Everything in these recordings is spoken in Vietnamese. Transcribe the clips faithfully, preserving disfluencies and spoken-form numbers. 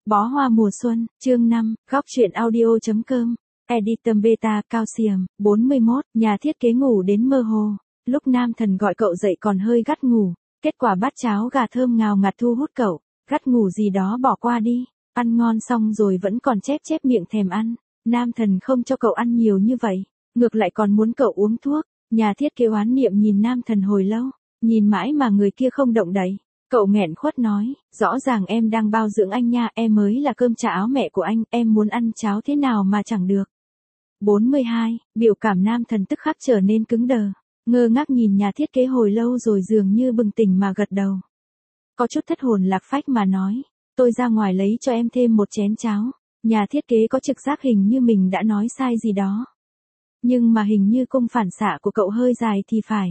Bó hoa mùa xuân, chương năm, góc truyện audio.com, Editum Beta, Calcium, bốn mươi mốt, nhà thiết kế ngủ đến mơ hồ. Lúc nam thần gọi cậu dậy còn hơi gắt ngủ, kết quả bát cháo gà thơm ngào ngạt thu hút cậu, gắt ngủ gì đó bỏ qua đi, ăn ngon xong rồi vẫn còn chép chép miệng thèm ăn. Nam thần không cho cậu ăn nhiều như vậy, ngược lại còn muốn cậu uống thuốc. Nhà thiết kế oán niệm nhìn nam thần hồi lâu, nhìn mãi mà người kia không động đậy. Cậu nghẹn khuất nói, rõ ràng em đang bao dưỡng anh nha, em mới là cơm chả áo mẹ của anh, em muốn ăn cháo thế nào mà chẳng được. bốn mươi hai, biểu cảm nam thần tức khắc trở nên cứng đờ, ngơ ngác nhìn nhà thiết kế hồi lâu rồi dường như bừng tỉnh mà gật đầu. Có chút thất hồn lạc phách mà nói, tôi ra ngoài lấy cho em thêm một chén cháo. Nhà thiết kế có trực giác hình như mình đã nói sai gì đó. Nhưng mà hình như cung phản xạ của cậu hơi dài thì phải.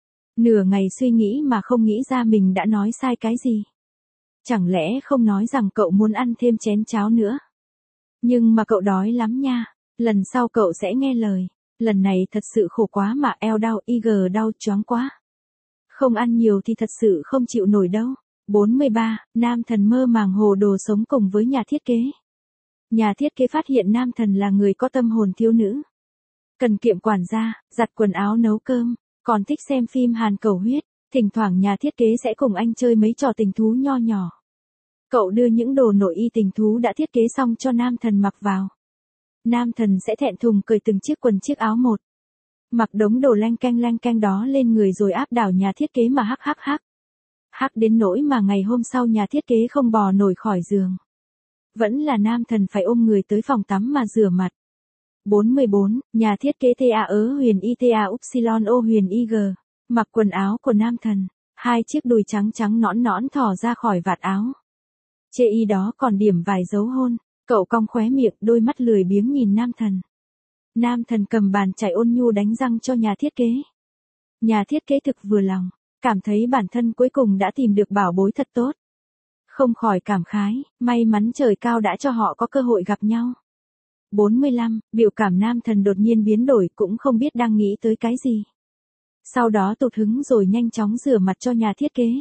Nửa ngày suy nghĩ mà không nghĩ ra mình đã nói sai cái gì. Chẳng lẽ không nói rằng cậu muốn ăn thêm chén cháo nữa? Nhưng mà cậu đói lắm nha, lần sau cậu sẽ nghe lời. Lần này thật sự khổ quá mà eo đau, ig đau choáng quá. Không ăn nhiều thì thật sự không chịu nổi đâu. bốn mươi ba, nam thần mơ màng hồ đồ sống cùng với nhà thiết kế. Nhà thiết kế phát hiện nam thần là người có tâm hồn thiếu nữ. Cần kiệm quản gia, giặt quần áo nấu cơm, còn thích xem phim Hàn cầu huyết, thỉnh thoảng nhà thiết kế sẽ cùng anh chơi mấy trò tình thú nho nhỏ. Cậu đưa những đồ nội y tình thú đã thiết kế xong cho nam thần mặc vào. Nam thần sẽ thẹn thùng cởi từng chiếc quần chiếc áo một. Mặc đống đồ leng keng leng keng đó lên người rồi áp đảo nhà thiết kế mà hắc hắc hắc. Hắc đến nỗi mà ngày hôm sau nhà thiết kế không bò nổi khỏi giường. Vẫn là nam thần phải ôm người tới phòng tắm mà rửa mặt. bốn mươi bốn, nhà thiết kế tê a ớ huyền i tê a upsilon o huyền ig, mặc quần áo của nam thần, hai chiếc đùi trắng trắng nõn nõn thò ra khỏi vạt áo. Chê y đó còn điểm vài dấu hôn, cậu cong khóe miệng, đôi mắt lười biếng nhìn nam thần. Nam thần cầm bàn chải ôn nhu đánh răng cho nhà thiết kế. Nhà thiết kế thực vừa lòng, cảm thấy bản thân cuối cùng đã tìm được bảo bối thật tốt. Không khỏi cảm khái, may mắn trời cao đã cho họ có cơ hội gặp nhau. bốn mươi lăm, biểu cảm nam thần đột nhiên biến đổi cũng không biết đang nghĩ tới cái gì. Sau đó tụt hứng rồi nhanh chóng rửa mặt cho nhà thiết kế.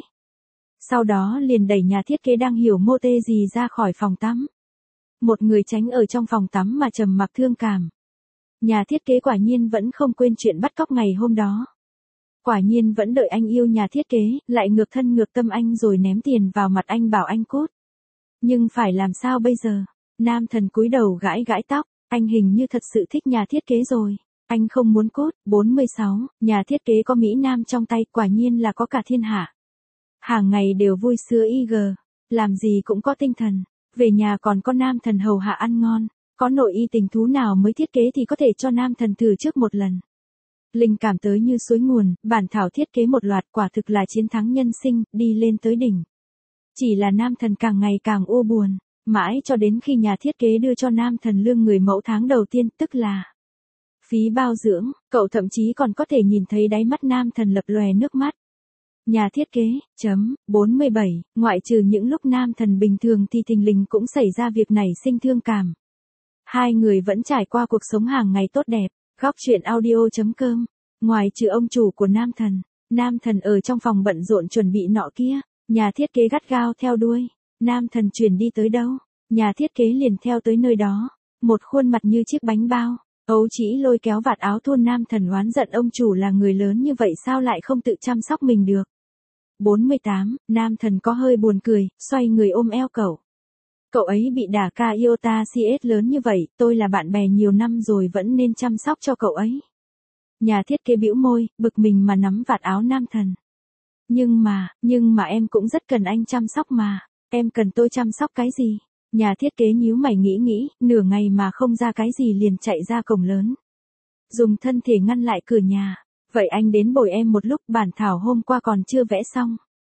Sau đó liền đẩy nhà thiết kế đang hiểu mô tê gì ra khỏi phòng tắm. Một người tránh ở trong phòng tắm mà trầm mặc thương cảm. Nhà thiết kế quả nhiên vẫn không quên chuyện bắt cóc ngày hôm đó. Quả nhiên vẫn đợi anh yêu nhà thiết kế, lại ngược thân ngược tâm anh rồi ném tiền vào mặt anh bảo anh cút. Nhưng phải làm sao bây giờ? Nam thần cúi đầu gãi gãi tóc, anh hình như thật sự thích nhà thiết kế rồi. Anh không muốn cút. bốn mươi sáu, nhà thiết kế có Mỹ Nam trong tay, quả nhiên là có cả thiên hạ. Hàng ngày đều vui sướng ig, làm gì cũng có tinh thần. Về nhà còn có nam thần hầu hạ ăn ngon, có nội y tình thú nào mới thiết kế thì có thể cho nam thần thử trước một lần. Linh cảm tới như suối nguồn, bản thảo thiết kế một loạt quả thực là chiến thắng nhân sinh, đi lên tới đỉnh. Chỉ là nam thần càng ngày càng u buồn, mãi cho đến khi nhà thiết kế đưa cho nam thần lương người mẫu tháng đầu tiên, tức là phí bao dưỡng, cậu thậm chí còn có thể nhìn thấy đáy mắt nam thần lập lòe nước mắt. Nhà thiết kế, chấm, bốn mươi bảy, ngoại trừ những lúc nam thần bình thường thì thình lình cũng xảy ra việc nảy sinh thương cảm. Hai người vẫn trải qua cuộc sống hàng ngày tốt đẹp. Góc truyện audio.com, ngoài trừ ông chủ của nam thần, nam thần ở trong phòng bận rộn chuẩn bị nọ kia, nhà thiết kế gắt gao theo đuôi, nam thần chuyển đi tới đâu, nhà thiết kế liền theo tới nơi đó, một khuôn mặt như chiếc bánh bao, ấu trĩ lôi kéo vạt áo thun. Nam thần oán giận ông chủ là người lớn như vậy sao lại không tự chăm sóc mình được. bốn mươi tám, nam thần có hơi buồn cười, xoay người ôm eo cậu. Cậu ấy bị đả ca iota cs lớn như vậy, tôi là bạn bè nhiều năm rồi vẫn nên chăm sóc cho cậu ấy. Nhà thiết kế bĩu môi, bực mình mà nắm vạt áo nam thần. Nhưng mà, nhưng mà em cũng rất cần anh chăm sóc mà, em cần tôi chăm sóc cái gì? Nhà thiết kế nhíu mày nghĩ nghĩ, nửa ngày mà không ra cái gì liền chạy ra cổng lớn. Dùng thân thể ngăn lại cửa nhà, vậy anh đến bồi em một lúc, bản thảo hôm qua còn chưa vẽ xong.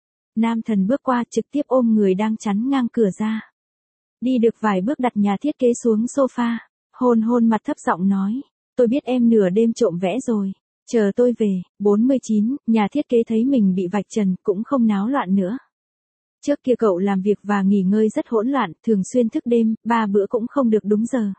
Nam thần bước qua trực tiếp ôm người đang chắn ngang cửa ra. Đi được vài bước đặt nhà thiết kế xuống sofa, hôn hôn mặt thấp giọng nói, tôi biết em nửa đêm trộm vẽ rồi, chờ tôi về. bốn mươi chín, nhà thiết kế thấy mình bị vạch trần cũng không náo loạn nữa. Trước kia cậu làm việc và nghỉ ngơi rất hỗn loạn, thường xuyên thức đêm, ba bữa cũng không được đúng giờ.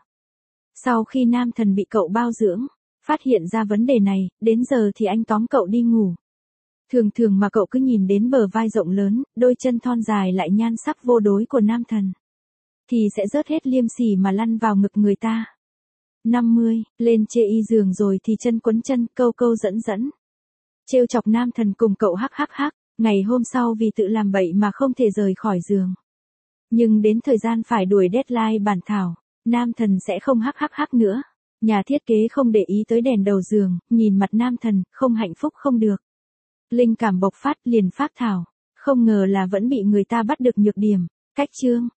Sau khi nam thần bị cậu bao dưỡng, phát hiện ra vấn đề này, đến giờ thì anh tóm cậu đi ngủ. Thường thường mà cậu cứ nhìn đến bờ vai rộng lớn, đôi chân thon dài lại nhan sắc vô đối của nam thần. thì sẽ rớt hết liêm sỉ mà lăn vào ngực người ta. năm mươi, lên chê y giường rồi thì chân quấn chân, câu câu dẫn dẫn. Trêu chọc nam thần cùng cậu hắc hắc hắc, ngày hôm sau vì tự làm bậy mà không thể rời khỏi giường. Nhưng đến thời gian phải đuổi deadline bản thảo, nam thần sẽ không hắc hắc hắc nữa. Nhà thiết kế không để ý tới đèn đầu giường, nhìn mặt nam thần, không hạnh phúc không được. Linh cảm bộc phát liền phác thảo, không ngờ là vẫn bị người ta bắt được nhược điểm. Cách chương